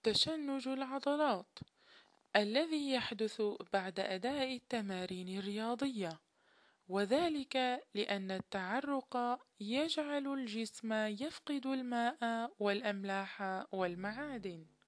تشنج العضلات الذي يحدث بعد أداء التمارين الرياضية، وذلك لأن التعرق يجعل الجسم يفقد الماء والأملاح والمعادن.